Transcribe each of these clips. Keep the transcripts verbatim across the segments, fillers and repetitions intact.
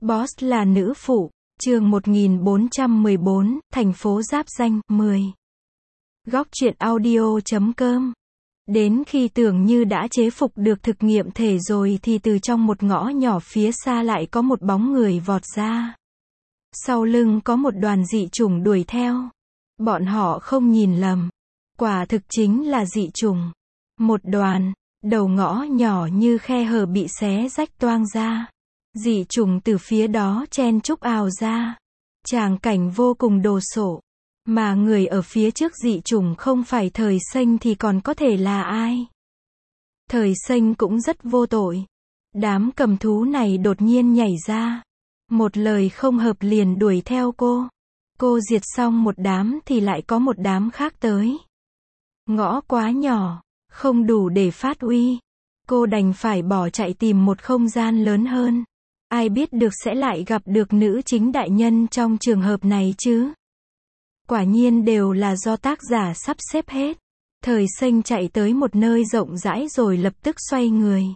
Boss là nữ phụ, chương một nghìn bốn trăm mười bốn, thành phố giáp danh, mười. Góc truyện audio chấm com. Đến khi tưởng như đã chế phục được thực nghiệm thể rồi thì từ trong một ngõ nhỏ phía xa lại có một bóng người vọt ra. Sau lưng có một đoàn dị chủng đuổi theo. Bọn họ không nhìn lầm. Quả thực chính là dị chủng. Một đoàn, đầu ngõ nhỏ như khe hở bị xé rách toang ra. Dị chủng từ phía đó chen chúc ào ra. Tràng cảnh vô cùng đồ sộ. Mà người ở phía trước dị chủng không phải Thời Xanh thì còn có thể là ai? Thời Xanh cũng rất vô tội. Đám cầm thú này đột nhiên nhảy ra. Một lời không hợp liền đuổi theo cô. Cô diệt xong một đám thì lại có một đám khác tới. Ngõ quá nhỏ, không đủ để phát uy. Cô đành phải bỏ chạy tìm một không gian lớn hơn. Ai biết được sẽ lại gặp được nữ chính đại nhân trong trường hợp này chứ? Quả nhiên đều là do tác giả sắp xếp hết. Thời Xanh chạy tới một nơi rộng rãi rồi lập tức xoay người.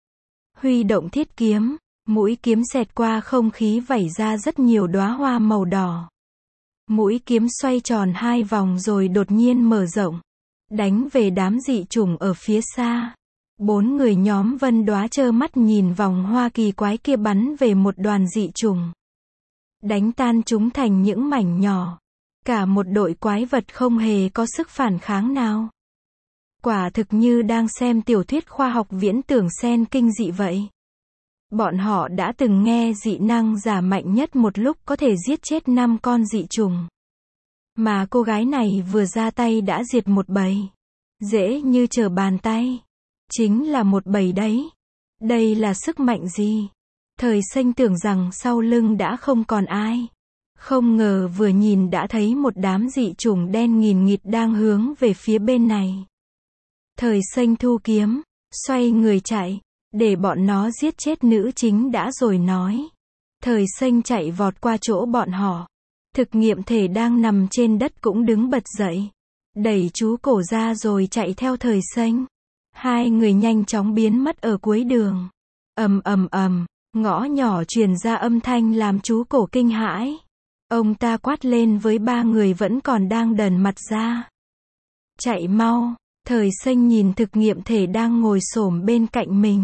Huy động thiết kiếm, mũi kiếm xẹt qua không khí vẩy ra rất nhiều đóa hoa màu đỏ. Mũi kiếm xoay tròn hai vòng rồi đột nhiên mở rộng, đánh về đám dị chủng ở phía xa. Bốn người nhóm Vân Đóa trơ mắt nhìn vòng hoa kỳ quái kia bắn về một đoàn dị chủng. Đánh tan chúng thành những mảnh nhỏ. Cả một đội quái vật không hề có sức phản kháng nào. Quả thực như đang xem tiểu thuyết khoa học viễn tưởng xen kinh dị vậy. Bọn họ đã từng nghe dị năng giả mạnh nhất một lúc có thể giết chết năm con dị chủng. Mà cô gái này vừa ra tay đã diệt một bầy. Dễ như trở bàn tay. Chính là một bầy đấy. Đây là sức mạnh gì? Thời Xanh tưởng rằng sau lưng đã không còn ai. Không ngờ vừa nhìn đã thấy một đám dị chủng đen nghìn nghịt đang hướng về phía bên này. Thời Xanh thu kiếm, xoay người chạy, để bọn nó giết chết nữ chính đã rồi nói. Thời Xanh chạy vọt qua chỗ bọn họ. Thực nghiệm thể đang nằm trên đất cũng đứng bật dậy. Đẩy chú cổ ra rồi chạy theo Thời Xanh. Hai người nhanh chóng biến mất ở cuối đường. Ầm ầm ầm, ngõ nhỏ truyền ra âm thanh làm chú cổ kinh hãi. Ông ta quát lên với ba người vẫn còn đang đần mặt ra. Chạy mau, Thời Xanh nhìn thực nghiệm thể đang ngồi xổm bên cạnh mình.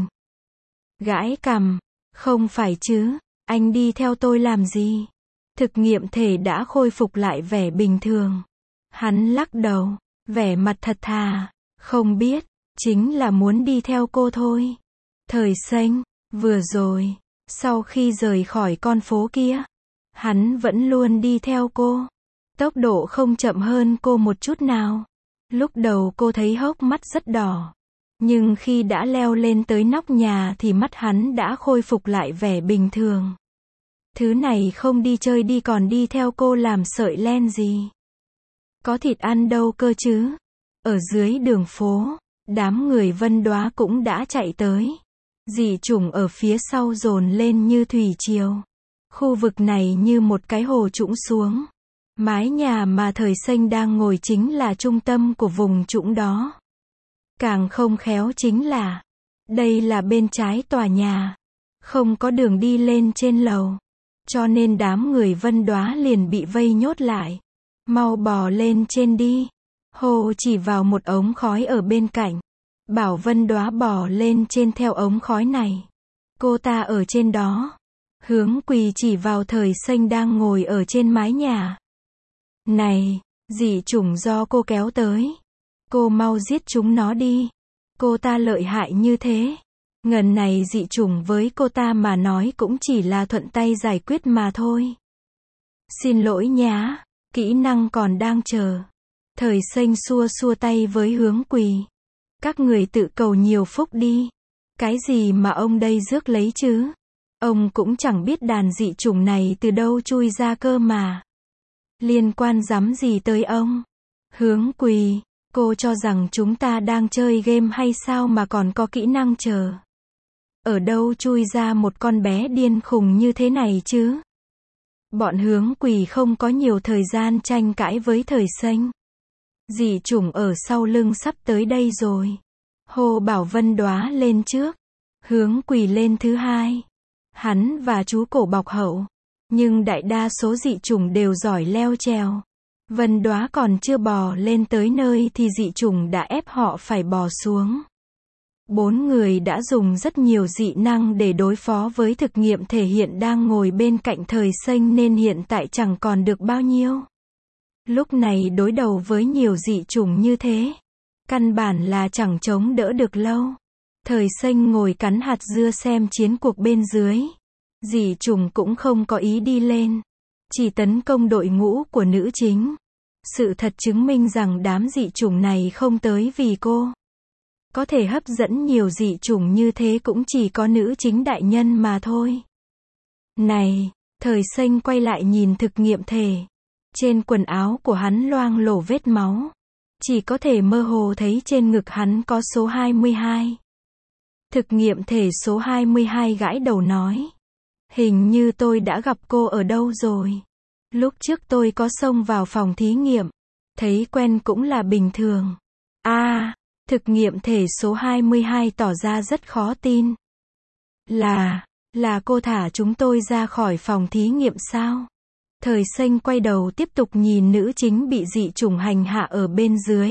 Gãi cằm, không phải chứ, anh đi theo tôi làm gì? Thực nghiệm thể đã khôi phục lại vẻ bình thường. Hắn lắc đầu, vẻ mặt thật thà, không biết, chính là muốn đi theo cô thôi. Thời Xanh, vừa rồi, sau khi rời khỏi con phố kia, hắn vẫn luôn đi theo cô. Tốc độ không chậm hơn cô một chút nào. Lúc đầu cô thấy hốc mắt rất đỏ. Nhưng khi đã leo lên tới nóc nhà thì mắt hắn đã khôi phục lại vẻ bình thường. Thứ này không đi chơi đi còn đi theo cô làm sợi len gì? Có thịt ăn đâu cơ chứ? Ở dưới đường phố, đám người Vân Đóa cũng đã chạy tới. Dị chủng ở phía sau dồn lên như thủy triều. Khu vực này như một cái hồ trũng xuống. Mái nhà mà Thời Xanh đang ngồi chính là trung tâm của vùng trũng đó. Càng không khéo chính là, đây là bên trái tòa nhà. Không có đường đi lên trên lầu. Cho nên đám người Vân Đóa liền bị vây nhốt lại. Mau bò lên trên đi. Hồ chỉ vào một ống khói ở bên cạnh. Bảo Vân Đóa bò lên trên theo ống khói này. Cô ta ở trên đó. Hướng Quỳ chỉ vào Thời Xanh đang ngồi ở trên mái nhà. Này, dị chủng do cô kéo tới. Cô mau giết chúng nó đi. Cô ta lợi hại như thế. Ngần này dị chủng với cô ta mà nói cũng chỉ là thuận tay giải quyết mà thôi. Xin lỗi nhá, kỹ năng còn đang chờ. Thời Xanh xua xua tay với Hướng Quỳ. Các người tự cầu nhiều phúc đi. Cái gì mà ông đây rước lấy chứ? Ông cũng chẳng biết đàn dị chủng này từ đâu chui ra cơ mà. Liên quan rắm gì tới ông? Hướng Quỳ, cô cho rằng chúng ta đang chơi game hay sao mà còn có kỹ năng chờ? Ở đâu chui ra một con bé điên khùng như thế này chứ? Bọn Hướng Quỳ không có nhiều thời gian tranh cãi với Thời Xanh. Dị chủng ở sau lưng sắp tới đây rồi. Hồ bảo Vân Đóa lên trước. Hướng Quỳ lên thứ hai. Hắn và chú cổ bọc hậu. Nhưng đại đa số dị chủng đều giỏi leo trèo. Vân Đóa còn chưa bò lên tới nơi thì dị chủng đã ép họ phải bò xuống. Bốn người đã dùng rất nhiều dị năng để đối phó với thực nghiệm thể hiện đang ngồi bên cạnh Thời Xanh nên hiện tại chẳng còn được bao nhiêu. Lúc này đối đầu với nhiều dị chủng như thế, căn bản là chẳng chống đỡ được lâu. Thời Xanh ngồi cắn hạt dưa xem chiến cuộc bên dưới. Dị chủng cũng không có ý đi lên, chỉ tấn công đội ngũ của nữ chính. Sự thật chứng minh rằng đám dị chủng này không tới vì cô. Có thể hấp dẫn nhiều dị chủng như thế cũng chỉ có nữ chính đại nhân mà thôi. Này, Thời Xanh quay lại nhìn thực nghiệm thể. Trên quần áo của hắn loang lổ vết máu. Chỉ có thể mơ hồ thấy trên ngực hắn có số hai mươi hai. Thực nghiệm thể số hai mươi hai gãi đầu nói. Hình như tôi đã gặp cô ở đâu rồi. Lúc trước tôi có xông vào phòng thí nghiệm. Thấy quen cũng là bình thường. À, thực nghiệm thể số hai mươi hai tỏ ra rất khó tin. Là, là cô thả chúng tôi ra khỏi phòng thí nghiệm sao? Thời Xanh quay đầu tiếp tục nhìn nữ chính bị dị chủng hành hạ ở bên dưới.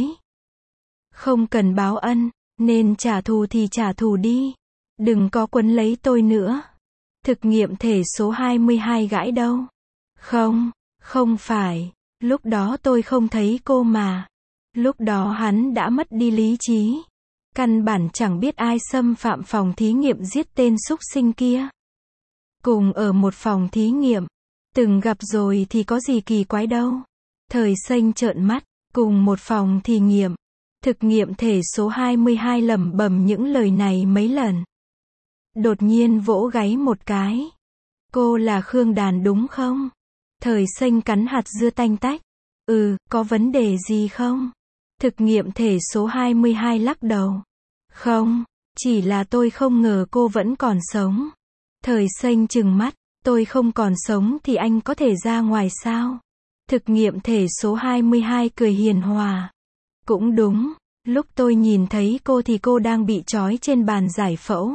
Không cần báo ân, nên trả thù thì trả thù đi. Đừng có quấn lấy tôi nữa. Thực nghiệm thể số hai mươi hai gãi đâu? Không, không phải. Lúc đó tôi không thấy cô mà. Lúc đó hắn đã mất đi lý trí. Căn bản chẳng biết ai xâm phạm phòng thí nghiệm giết tên súc sinh kia. Cùng ở một phòng thí nghiệm. Từng gặp rồi thì có gì kỳ quái đâu. Thời Xanh trợn mắt. Cùng một phòng thí nghiệm. Thực nghiệm thể số hai mươi hai lẩm bẩm những lời này mấy lần. Đột nhiên vỗ gáy một cái. Cô là Khương Đàn đúng không? Thời Xanh cắn hạt dưa tanh tách. Ừ, có vấn đề gì không? Thực nghiệm thể số hai mươi hai lắc đầu. Không, chỉ là tôi không ngờ cô vẫn còn sống. Thời Xanh trừng mắt. Tôi không còn sống thì anh có thể ra ngoài sao? Thực nghiệm thể số hai mươi hai cười hiền hòa. Cũng đúng, lúc tôi nhìn thấy cô thì cô đang bị trói trên bàn giải phẫu.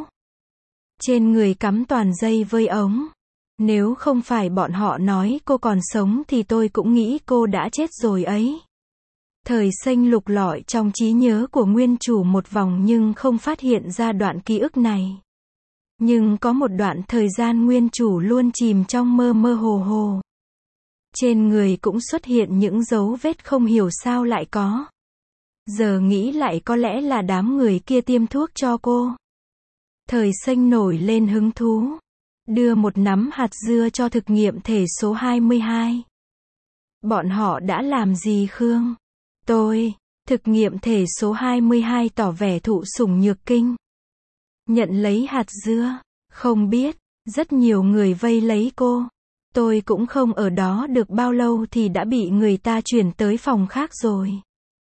Trên người cắm toàn dây vơi ống. Nếu không phải bọn họ nói cô còn sống thì tôi cũng nghĩ cô đã chết rồi ấy. Thời Xanh lục lọi trong trí nhớ của nguyên chủ một vòng nhưng không phát hiện ra đoạn ký ức này. Nhưng có một đoạn thời gian nguyên chủ luôn chìm trong mơ mơ hồ hồ. Trên người cũng xuất hiện những dấu vết không hiểu sao lại có. Giờ nghĩ lại có lẽ là đám người kia tiêm thuốc cho cô. Thời Xanh nổi lên hứng thú. Đưa một nắm hạt dưa cho thực nghiệm thể số hai mươi hai. Bọn họ đã làm gì Khương? Tôi, thực nghiệm thể số hai mươi hai tỏ vẻ thụ sủng nhược kinh. Nhận lấy hạt dưa, không biết, rất nhiều người vây lấy cô. Tôi cũng không ở đó được bao lâu thì đã bị người ta chuyển tới phòng khác rồi.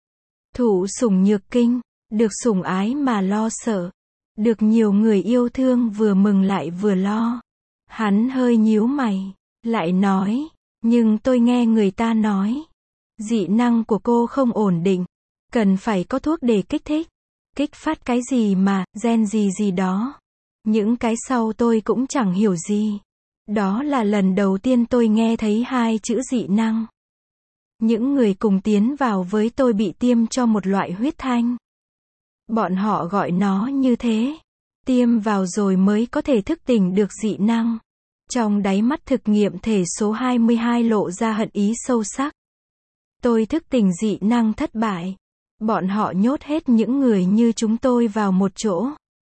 Thụ sủng nhược kinh, được sủng ái mà lo sợ. Được nhiều người yêu thương vừa mừng lại vừa lo. Hắn hơi nhíu mày, lại nói, nhưng tôi nghe người ta nói, dị năng của cô không ổn định, cần phải có thuốc để kích thích. Kích phát cái gì mà, gen gì gì đó. Những cái sau tôi cũng chẳng hiểu gì. Đó là lần đầu tiên tôi nghe thấy hai chữ dị năng. Những người cùng tiến vào với tôi bị tiêm cho một loại huyết thanh. Bọn họ gọi nó như thế. Tiêm vào rồi mới có thể thức tỉnh được dị năng. Trong đáy mắt thực nghiệm thể số hai mươi hai lộ ra hận ý sâu sắc. Tôi thức tỉnh dị năng thất bại. Bọn họ nhốt hết những người như chúng tôi vào một chỗ.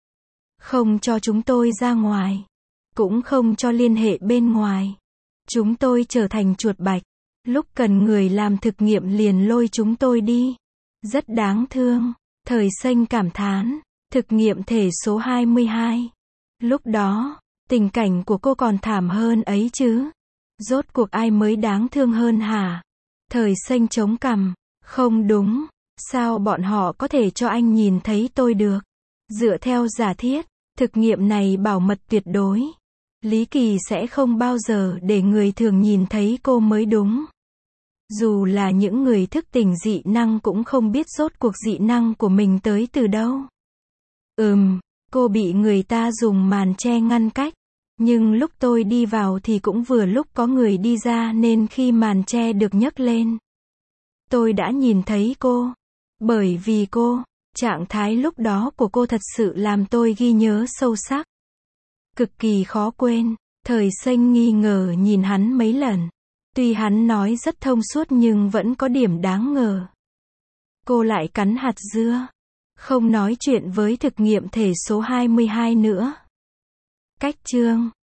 Không cho chúng tôi ra ngoài. Cũng không cho liên hệ bên ngoài. Chúng tôi trở thành chuột bạch. Lúc cần người làm thực nghiệm liền lôi chúng tôi đi. Rất đáng thương. Thời Xanh cảm thán. Thực nghiệm thể số hai mươi hai. Lúc đó, tình cảnh của cô còn thảm hơn ấy chứ. Rốt cuộc ai mới đáng thương hơn hả? Thời Xanh chống cằm. Không đúng. Sao bọn họ có thể cho anh nhìn thấy tôi được? Dựa theo giả thiết, thực nghiệm này bảo mật tuyệt đối. Lý Kỳ sẽ không bao giờ để người thường nhìn thấy cô mới đúng. Dù là những người thức tỉnh dị năng cũng không biết rốt cuộc dị năng của mình tới từ đâu. Ừm, cô bị người ta dùng màn che ngăn cách. Nhưng lúc tôi đi vào thì cũng vừa lúc có người đi ra nên khi màn che được nhấc lên, tôi đã nhìn thấy cô. Bởi vì cô, trạng thái lúc đó của cô thật sự làm tôi ghi nhớ sâu sắc. Cực kỳ khó quên. Thời Xanh nghi ngờ nhìn hắn mấy lần. Tuy hắn nói rất thông suốt nhưng vẫn có điểm đáng ngờ. Cô lại cắn hạt dưa. Không nói chuyện với thực nghiệm thể số hai mươi hai nữa. Cách chương